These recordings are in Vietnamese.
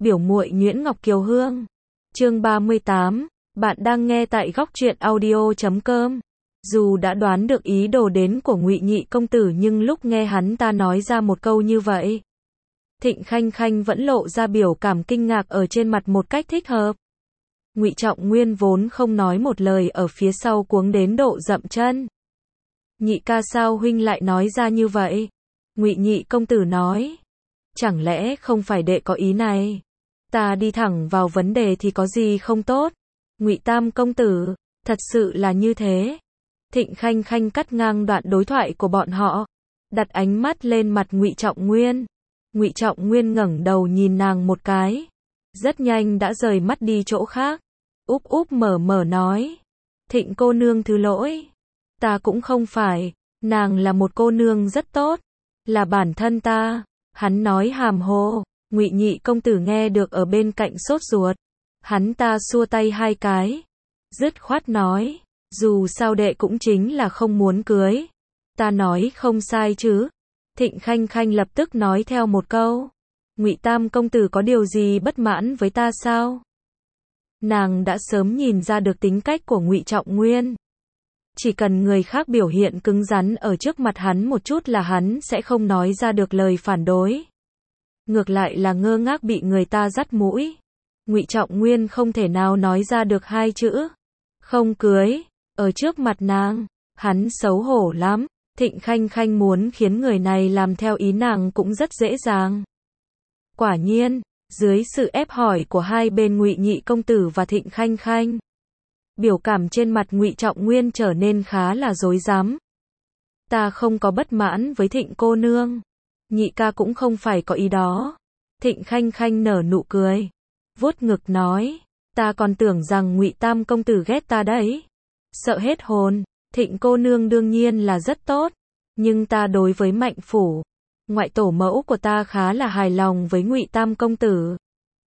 Biểu muội Nguyễn Ngọc Kiều Hương. Chương 38, bạn đang nghe tại góc truyện audio.com. Dù đã đoán được ý đồ đến của Ngụy Nhị công tử nhưng lúc nghe hắn ta nói ra một câu như vậy, Thịnh Khanh Khanh vẫn lộ ra biểu cảm kinh ngạc ở trên mặt một cách thích hợp. Ngụy Trọng Nguyên vốn không nói một lời ở phía sau cuống đến độ dậm chân. Nhị ca sao huynh lại nói ra như vậy? Ngụy Nhị công tử nói. Chẳng lẽ không phải đệ có ý này? Ta đi thẳng vào vấn đề thì có gì không tốt? Ngụy Tam công tử, thật sự là như thế. Thịnh Khanh Khanh cắt ngang đoạn đối thoại của bọn họ, đặt ánh mắt lên mặt Ngụy Trọng Nguyên. Ngụy Trọng Nguyên ngẩng đầu nhìn nàng một cái, rất nhanh đã rời mắt đi chỗ khác. Úp úp mở mở nói, Thịnh cô nương thứ lỗi, ta cũng không phải, nàng là một cô nương rất tốt, là bản thân ta. Hắn nói hàm hồ. Ngụy Nhị công tử nghe được ở bên cạnh sốt ruột. Hắn ta xua tay hai cái, dứt khoát nói, dù sao đệ cũng chính là không muốn cưới. Ta nói không sai chứ? Thịnh Khanh Khanh lập tức nói theo một câu, Ngụy Tam công tử có điều gì bất mãn với ta sao? Nàng đã sớm nhìn ra được tính cách của Ngụy Trọng Nguyên. Chỉ cần người khác biểu hiện cứng rắn ở trước mặt hắn một chút là hắn sẽ không nói ra được lời phản đối. Ngược lại là ngơ ngác bị người ta dắt mũi. Ngụy Trọng Nguyên không thể nào nói ra được hai chữ không cưới ở trước mặt nàng, hắn xấu hổ lắm. Thịnh Khanh Khanh muốn khiến người này làm theo ý nàng cũng rất dễ dàng. Quả nhiên, dưới sự ép hỏi của hai bên Ngụy Nhị công tử và Thịnh Khanh Khanh, biểu cảm trên mặt Ngụy Trọng Nguyên trở nên khá là rối rắm. Ta không có bất mãn với Thịnh cô nương, Nhị ca cũng không phải có ý đó. Thịnh Khanh Khanh nở nụ cười, vuốt ngực nói, ta còn tưởng rằng Ngụy Tam công tử ghét ta đấy. Sợ hết hồn. Thịnh cô nương đương nhiên là rất tốt, nhưng ta đối với Mạnh phủ, ngoại tổ mẫu của ta khá là hài lòng với Ngụy Tam công tử.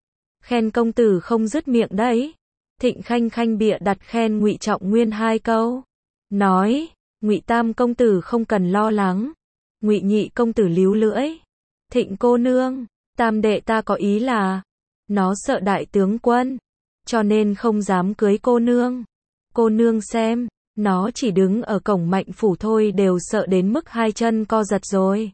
Khen công tử không dứt miệng đấy. Thịnh Khanh Khanh bịa đặt khen Ngụy Trọng Nguyên hai câu, nói, Ngụy Tam công tử không cần lo lắng. Ngụy Nhị công tử líu lưỡi, Thịnh cô nương, tam đệ ta có ý là, nó sợ đại tướng quân, cho nên không dám cưới cô nương. Cô nương xem, nó chỉ đứng ở cổng Mạnh phủ thôi đều sợ đến mức hai chân co giật rồi.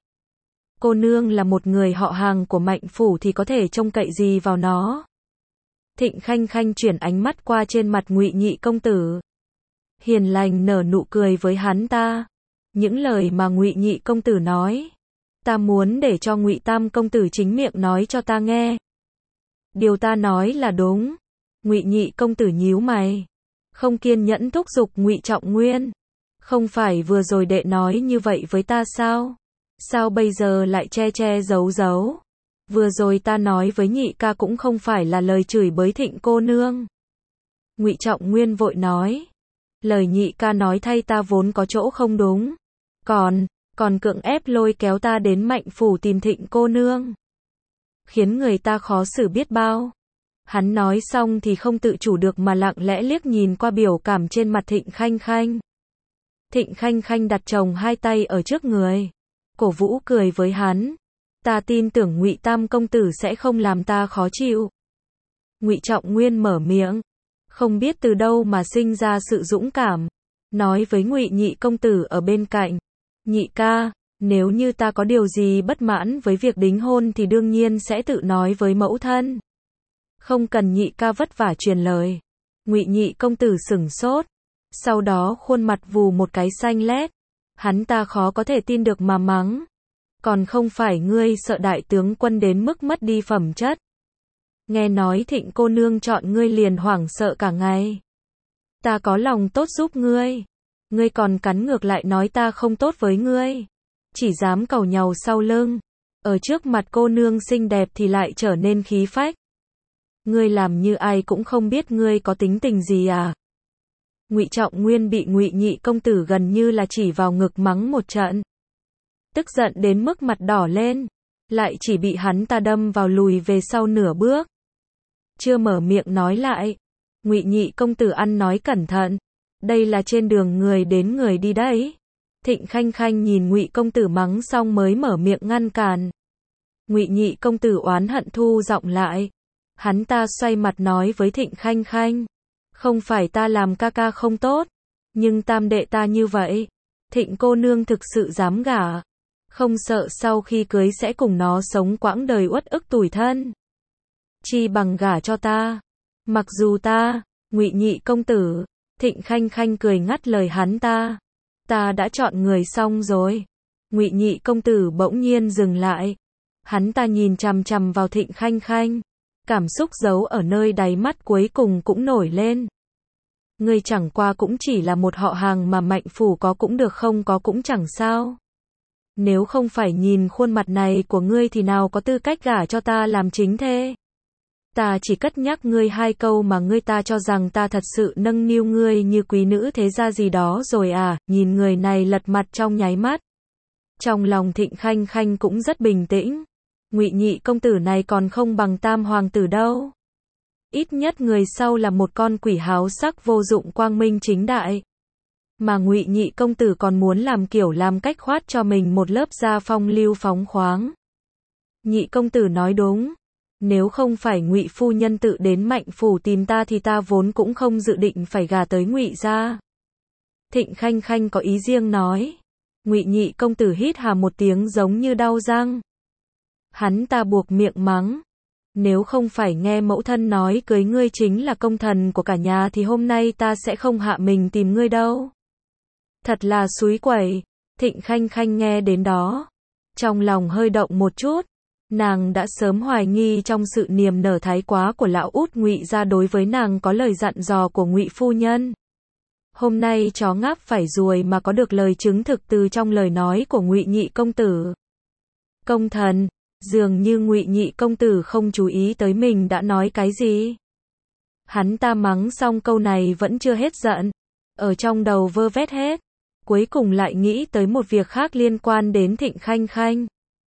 Cô nương là một người họ hàng của Mạnh phủ thì có thể trông cậy gì vào nó. Thịnh Khanh Khanh chuyển ánh mắt qua trên mặt Ngụy Nhị công tử, hiền lành nở nụ cười với hắn ta. Những lời mà Ngụy Nhị công tử nói, ta muốn để cho Ngụy Tam công tử chính miệng nói cho ta nghe. Điều ta nói là đúng. Ngụy Nhị công tử nhíu mày, không kiên nhẫn thúc giục Ngụy Trọng Nguyên. Không phải vừa rồi đệ nói như vậy với ta sao? Sao bây giờ lại che che giấu giấu? Vừa rồi ta nói với Nhị ca cũng không phải là lời chửi bới Thịnh cô nương. Ngụy Trọng Nguyên vội nói, lời Nhị ca nói thay ta vốn có chỗ không đúng. Còn cưỡng ép lôi kéo ta đến Mạnh phủ tìm Thịnh cô nương, khiến người ta khó xử biết bao. Hắn nói xong thì không tự chủ được mà lặng lẽ liếc nhìn qua biểu cảm trên mặt Thịnh Khanh Khanh. Thịnh Khanh Khanh đặt chồng hai tay ở trước người, cổ vũ cười với hắn. Ta tin tưởng Ngụy Tam công tử sẽ không làm ta khó chịu. Ngụy Trọng Nguyên mở miệng, không biết từ đâu mà sinh ra sự dũng cảm, nói với Ngụy Nhị công tử ở bên cạnh, Nhị ca, nếu như ta có điều gì bất mãn với việc đính hôn thì đương nhiên sẽ tự nói với mẫu thân. Không cần Nhị ca vất vả truyền lời. Ngụy Nhị công tử sửng sốt, sau đó khuôn mặt vù một cái xanh lét. Hắn ta khó có thể tin được mà mắng, còn không phải ngươi sợ đại tướng quân đến mức mất đi phẩm chất. Nghe nói Thịnh cô nương chọn ngươi liền hoảng sợ cả ngày. Ta có lòng tốt giúp ngươi, ngươi còn cắn ngược lại nói ta không tốt với ngươi, chỉ dám càu nhàu sau lưng, ở trước mặt cô nương xinh đẹp thì lại trở nên khí phách. Ngươi làm như ai cũng không biết ngươi có tính tình gì à? Ngụy Trọng Nguyên bị Ngụy Nhị công tử gần như là chỉ vào ngực mắng một trận, tức giận đến mức mặt đỏ lên, lại chỉ bị hắn ta đâm vào lùi về sau nửa bước. Chưa mở miệng nói lại, Ngụy Nhị công tử ăn nói cẩn thận, đây là trên đường người đến người đi đấy. Thịnh Khanh Khanh nhìn Ngụy công tử mắng xong mới mở miệng ngăn cản. Ngụy Nhị công tử oán hận thu giọng lại, Hắn ta xoay mặt nói với Thịnh Khanh Khanh, không phải ta làm ca ca không tốt, nhưng tam đệ ta như vậy, Thịnh cô nương thực sự dám gả, không sợ sau khi cưới sẽ cùng nó sống quãng đời uất ức tủi thân. Chi bằng gả cho ta, mặc dù ta, Ngụy Nhị công tử. Thịnh Khanh Khanh cười ngắt lời hắn ta đã chọn người xong rồi. Ngụy Nhị công tử bỗng nhiên dừng lại, hắn ta nhìn chằm chằm vào Thịnh Khanh Khanh, cảm xúc giấu ở nơi đáy mắt cuối cùng cũng nổi lên. Ngươi chẳng qua cũng chỉ là một họ hàng mà Mạnh phủ có cũng được không có cũng chẳng sao. Nếu không phải nhìn khuôn mặt này của ngươi thì nào có tư cách gả cho ta làm chính thê. Ta chỉ cất nhắc ngươi 2 câu mà ngươi ta cho rằng ta thật sự nâng niu ngươi như quý nữ thế gia gì đó rồi à. Nhìn người này lật mặt trong nháy mắt. Trong lòng Thịnh Khanh Khanh cũng rất bình tĩnh. Ngụy Nhị công tử này còn không bằng Tam hoàng tử đâu. Ít nhất người sau là một con quỷ háo sắc vô dụng quang minh chính đại. Mà Ngụy Nhị công tử còn muốn làm kiểu làm cách khoát cho mình một lớp da phong lưu phóng khoáng. Nhị công tử nói đúng. Nếu không phải Ngụy phu nhân tự đến Mạnh phủ tìm ta thì ta vốn cũng không dự định phải gả tới Ngụy gia. Thịnh Khanh Khanh có ý riêng nói. Ngụy Nhị công tử hít hà một tiếng giống như đau răng. Hắn ta buộc miệng mắng. Nếu không phải nghe mẫu thân nói cưới ngươi chính là công thần của cả nhà thì hôm nay ta sẽ không hạ mình tìm ngươi đâu. Thật là xúi quẩy. Thịnh Khanh Khanh nghe đến đó, trong lòng hơi động một chút. Nàng đã sớm hoài nghi trong sự niềm nở thái quá của lão út Ngụy gia đối với nàng có lời dặn dò của Ngụy phu nhân. Hôm nay chó ngáp phải ruồi mà có được lời chứng thực từ trong lời nói của Ngụy Nhị công tử. Công thần, dường như Ngụy Nhị công tử không chú ý tới mình đã nói cái gì. Hắn ta mắng xong câu này vẫn chưa hết giận, ở trong đầu vơ vét hết, cuối cùng lại nghĩ tới một việc khác liên quan đến Thịnh Khanh Khanh.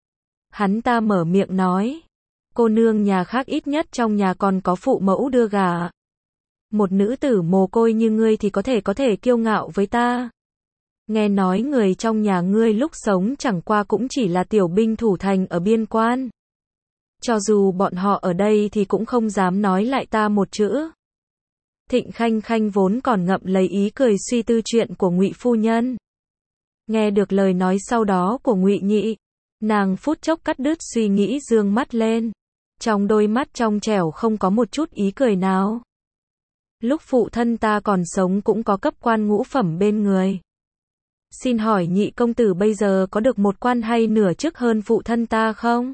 Hắn ta mở miệng nói, cô nương nhà khác ít nhất trong nhà còn có phụ mẫu đưa gả. Một nữ tử mồ côi như ngươi thì có thể kiêu ngạo với ta. Nghe nói người trong nhà ngươi lúc sống chẳng qua cũng chỉ là tiểu binh thủ thành ở biên quan. Cho dù bọn họ ở đây thì cũng không dám nói lại ta một chữ. Thịnh Khanh Khanh vốn còn ngậm lấy ý cười suy tư chuyện của Ngụy phu nhân. Nghe được lời nói sau đó của Ngụy Nhị, nàng phút chốc cắt đứt suy nghĩ dương mắt lên. Trong đôi mắt trong trẻo không có một chút ý cười nào. Lúc phụ thân ta còn sống cũng có cấp quan ngũ phẩm bên người. Xin hỏi Nhị công tử bây giờ có được một quan hay nửa chức hơn phụ thân ta không?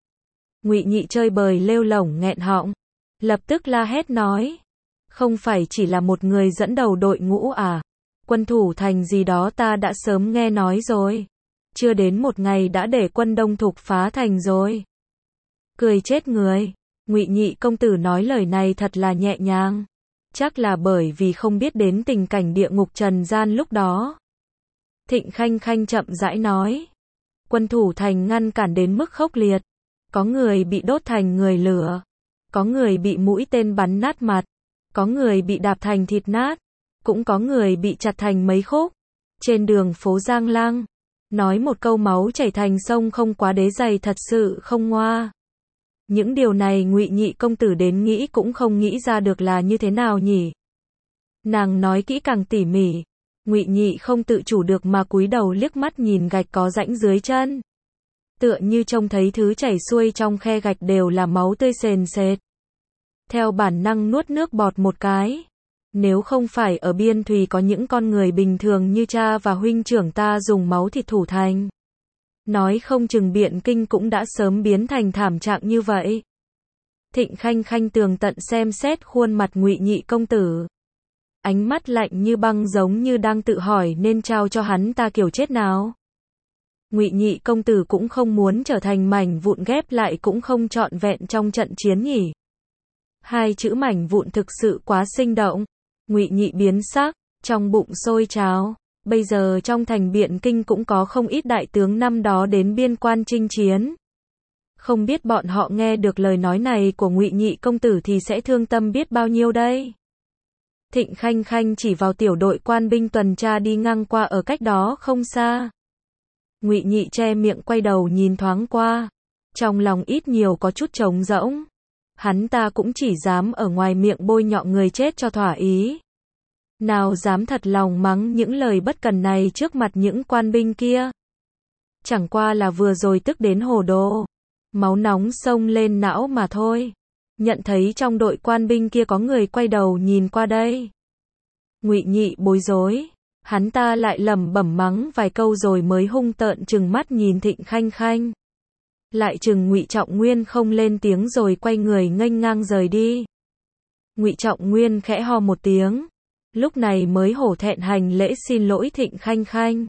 Ngụy Nhị chơi bời lêu lổng nghẹn họng, lập tức la hét nói. Không phải chỉ là một người dẫn đầu đội ngũ à? Quân thủ thành gì đó ta đã sớm nghe nói rồi. Chưa đến một ngày đã để quân đông thục phá thành rồi. Cười chết người. Ngụy Nhị công tử nói lời này thật là nhẹ nhàng. Chắc là bởi vì không biết đến tình cảnh địa ngục trần gian lúc đó. Thịnh Khanh Khanh chậm rãi nói. Quân thủ thành ngăn cản đến mức khốc liệt. Có người bị đốt thành người lửa. Có người bị mũi tên bắn nát mặt. Có người bị đạp thành thịt nát. Cũng có người bị chặt thành mấy khúc. Trên đường phố Giang Lăng. Nói một câu máu chảy thành sông không quá đế dày thật sự không ngoa. Những điều này Ngụy Nhị công tử đến nghĩ cũng không nghĩ ra được là như thế nào nhỉ. Nàng nói kỹ càng tỉ mỉ. Ngụy Nhị không tự chủ được mà cúi đầu liếc mắt nhìn gạch có rãnh dưới chân. Tựa như trông thấy thứ chảy xuôi trong khe gạch đều là máu tươi sền sệt. Theo bản năng nuốt nước bọt một cái. Nếu không phải ở biên thùy có những con người bình thường như cha và huynh trưởng ta dùng máu thịt thủ thành. Nói không chừng Biện Kinh cũng đã sớm biến thành thảm trạng như vậy. Thịnh Khanh Khanh tường tận xem xét khuôn mặt Ngụy Nhị công tử. Ánh mắt lạnh như băng giống như đang tự hỏi nên trao cho hắn ta kiểu chết nào. Ngụy Nhị công tử cũng không muốn trở thành mảnh vụn ghép lại cũng không trọn vẹn trong trận chiến nhỉ. 2 chữ mảnh vụn thực sự quá sinh động. Ngụy Nhị biến sắc, trong bụng sôi trào. Bây giờ trong thành Biện Kinh cũng có không ít đại tướng năm đó đến biên quan chinh chiến. Không biết bọn họ nghe được lời nói này của Ngụy Nhị công tử thì sẽ thương tâm biết bao nhiêu đây. Thịnh Khanh Khanh chỉ vào tiểu đội quan binh tuần tra đi ngang qua ở cách đó không xa. Ngụy Nhị che miệng quay đầu nhìn thoáng qua. Trong lòng ít nhiều có chút trống rỗng. Hắn ta cũng chỉ dám ở ngoài miệng bôi nhọ người chết cho thỏa ý. Nào dám thật lòng mắng những lời bất cần này trước mặt những quan binh kia. Chẳng qua là vừa rồi tức đến hồ đồ. Máu nóng xông lên não mà thôi. Nhận thấy trong đội quan binh kia có người quay đầu nhìn qua đây. Ngụy Nhị bối rối. Hắn ta lại lẩm bẩm mắng vài câu rồi mới hung tợn trừng mắt nhìn Thịnh Khanh Khanh. Lại chừng Ngụy Trọng Nguyên không lên tiếng rồi quay người nghênh ngang rời đi. Ngụy Trọng Nguyên khẽ ho một tiếng. Lúc này mới hổ thẹn hành lễ xin lỗi Thịnh Khanh Khanh.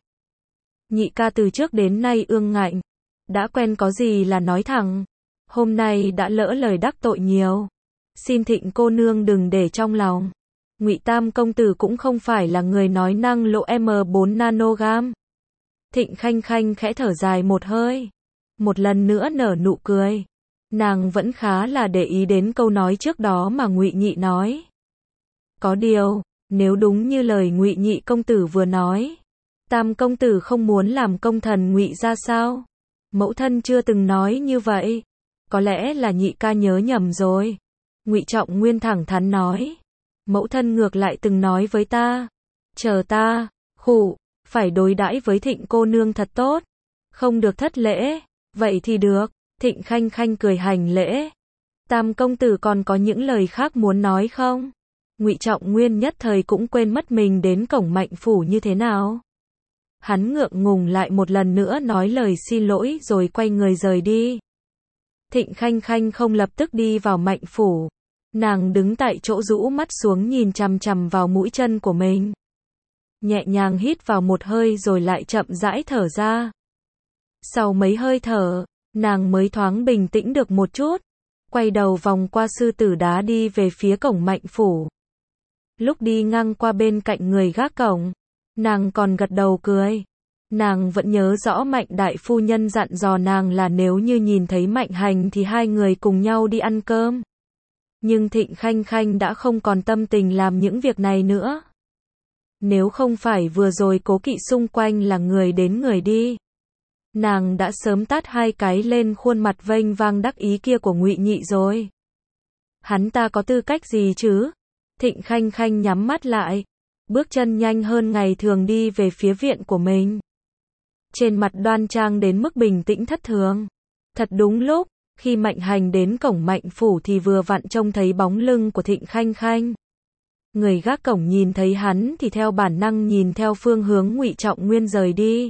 Nhị ca từ trước đến nay ương ngạnh. Đã quen có gì là nói thẳng. Hôm nay đã lỡ lời đắc tội nhiều. Xin Thịnh cô nương đừng để trong lòng. Ngụy Tam công tử cũng không phải là người nói năng lộ M4 nanogam. Thịnh Khanh Khanh khẽ thở dài một hơi. Một lần nữa nở nụ cười. Nàng vẫn khá là để ý đến câu nói trước đó mà Ngụy Nhị nói. Có điều, nếu đúng như lời Ngụy Nhị công tử vừa nói, Tam công tử không muốn làm công thần Ngụy ra sao? Mẫu thân chưa từng nói như vậy. Có lẽ là Nhị ca nhớ nhầm rồi. Ngụy Trọng Nguyên thẳng thắn nói. Mẫu thân ngược lại từng nói với ta. Chờ ta, phải đối đãi với Thịnh cô nương thật tốt. Không được thất lễ. Vậy thì được. Thịnh Khanh Khanh cười hành lễ. Tam công tử còn có những lời khác muốn nói không? Ngụy Trọng Nguyên nhất thời cũng quên mất mình đến cổng Mạnh phủ như thế nào. Hắn ngượng ngùng lại một lần nữa nói lời xin lỗi rồi quay người rời đi. Thịnh Khanh Khanh không lập tức đi vào Mạnh phủ. Nàng đứng tại chỗ rũ mắt xuống nhìn chằm chằm vào mũi chân của mình. Nhẹ nhàng hít vào một hơi rồi lại chậm rãi thở ra. Sau mấy hơi thở, nàng mới thoáng bình tĩnh được một chút. Quay đầu vòng qua Sư Tử Đá đi về phía cổng Mạnh phủ. Lúc đi ngang qua bên cạnh người gác cổng, nàng còn gật đầu cười. Nàng vẫn nhớ rõ Mạnh đại phu nhân dặn dò nàng là nếu như nhìn thấy Mạnh Hành thì hai người cùng nhau đi ăn cơm. Nhưng Thịnh Khanh Khanh đã không còn tâm tình làm những việc này nữa. Nếu không phải vừa rồi Cố Kỵ xung quanh là người đến người đi, nàng đã sớm tát hai cái lên khuôn mặt vênh vang đắc ý kia của Ngụy Nhị rồi. Hắn ta có tư cách gì chứ? Thịnh Khanh Khanh nhắm mắt lại, bước chân nhanh hơn ngày thường đi về phía viện của mình. Trên mặt đoan trang đến mức bình tĩnh thất thường. Thật đúng lúc, khi Mạnh Hành đến cổng Mạnh phủ thì vừa vặn trông thấy bóng lưng của Thịnh Khanh Khanh. Người gác cổng nhìn thấy hắn thì theo bản năng nhìn theo phương hướng Ngụy Trọng Nguyên rời đi.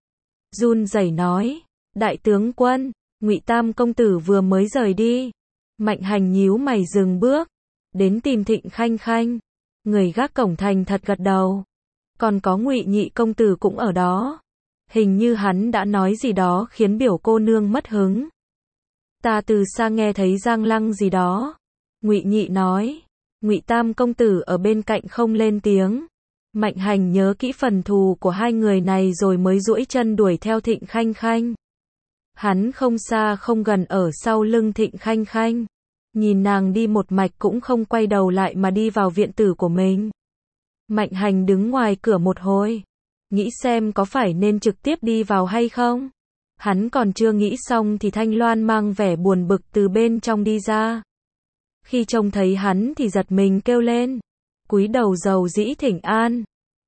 Run rẩy nói, đại tướng quân, Ngụy Tam công tử vừa mới rời đi. Mạnh Hành nhíu mày dừng bước, đến tìm Thịnh Khanh Khanh. Người gác cổng thành thật gật đầu. Còn có Ngụy Nhị công tử cũng ở đó. Hình như hắn đã nói gì đó khiến biểu cô nương mất hứng. Ta từ xa nghe thấy giang lăng gì đó. Ngụy Nhị nói. Ngụy Tam công tử ở bên cạnh không lên tiếng. Mạnh Hành nhớ kỹ phần thù của hai người này rồi mới duỗi chân đuổi theo Thịnh Khanh Khanh. Hắn không xa không gần ở sau lưng Thịnh Khanh Khanh. Nhìn nàng đi một mạch cũng không quay đầu lại mà đi vào viện tử của mình. Mạnh Hành đứng ngoài cửa một hồi. Nghĩ xem có phải nên trực tiếp đi vào hay không. Hắn còn chưa nghĩ xong thì Thanh Loan mang vẻ buồn bực từ bên trong đi ra. Khi trông thấy hắn thì giật mình kêu lên. Cúi đầu dầu dĩ thỉnh an.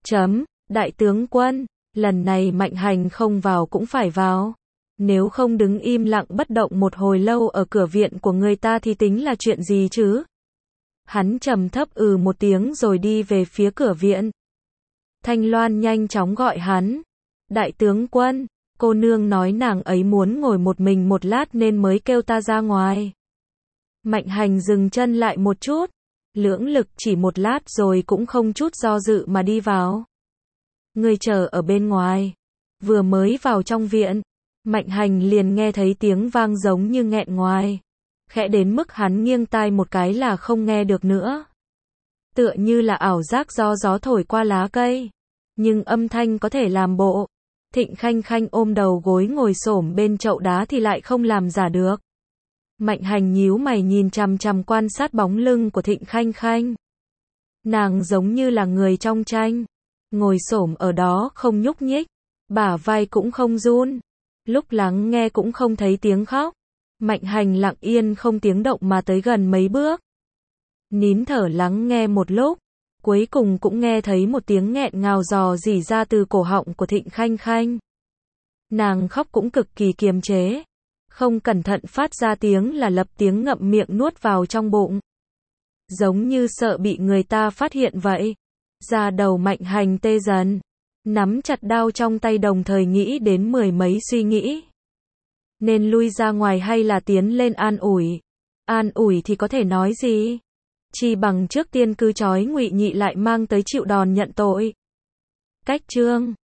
Đại tướng quân, lần này Mạnh Hành không vào cũng phải vào. Nếu không đứng im lặng bất động một hồi lâu ở cửa viện của người ta thì tính là chuyện gì chứ? Hắn trầm thấp một tiếng rồi đi về phía cửa viện. Thanh Loan nhanh chóng gọi hắn. Đại tướng quân, cô nương nói nàng ấy muốn ngồi một mình một lát nên mới kêu ta ra ngoài. Mạnh Hành dừng chân lại một chút. Lưỡng lực chỉ một lát rồi cũng không chút do dự mà đi vào. Người chờ ở bên ngoài. Vừa mới vào trong viện, Mạnh Hành liền nghe thấy tiếng vang giống như nghẹn ngoài. Khẽ đến mức hắn nghiêng tai một cái là không nghe được nữa. Tựa như là ảo giác do gió thổi qua lá cây. Nhưng âm thanh có thể làm bộ. Thịnh Khanh Khanh ôm đầu gối ngồi xổm bên chậu đá thì lại không làm giả được. Mạnh Hành nhíu mày nhìn chằm chằm quan sát bóng lưng của Thịnh Khanh Khanh. Nàng giống như là người trong tranh. Ngồi xổm ở đó không nhúc nhích. Bả vai cũng không run. Lúc lắng nghe cũng không thấy tiếng khóc. Mạnh Hành lặng yên không tiếng động mà tới gần mấy bước. Nín thở lắng nghe một lúc, cuối cùng cũng nghe thấy một tiếng nghẹn ngào rò rỉ ra từ cổ họng của Thịnh Khanh Khanh. Nàng khóc cũng cực kỳ kiềm chế, không cẩn thận phát ra tiếng là lập tiếng ngậm miệng nuốt vào trong bụng. Giống như sợ bị người ta phát hiện vậy. Da đầu Mạnh Hành tê dần, nắm chặt đao trong tay đồng thời nghĩ đến mười mấy suy nghĩ. Nên lui ra ngoài hay là tiến lên an ủi? An ủi thì có thể nói gì? Chi bằng trước tiên cứ trói Ngụy Nhị lại mang tới chịu đòn nhận tội. Cách chương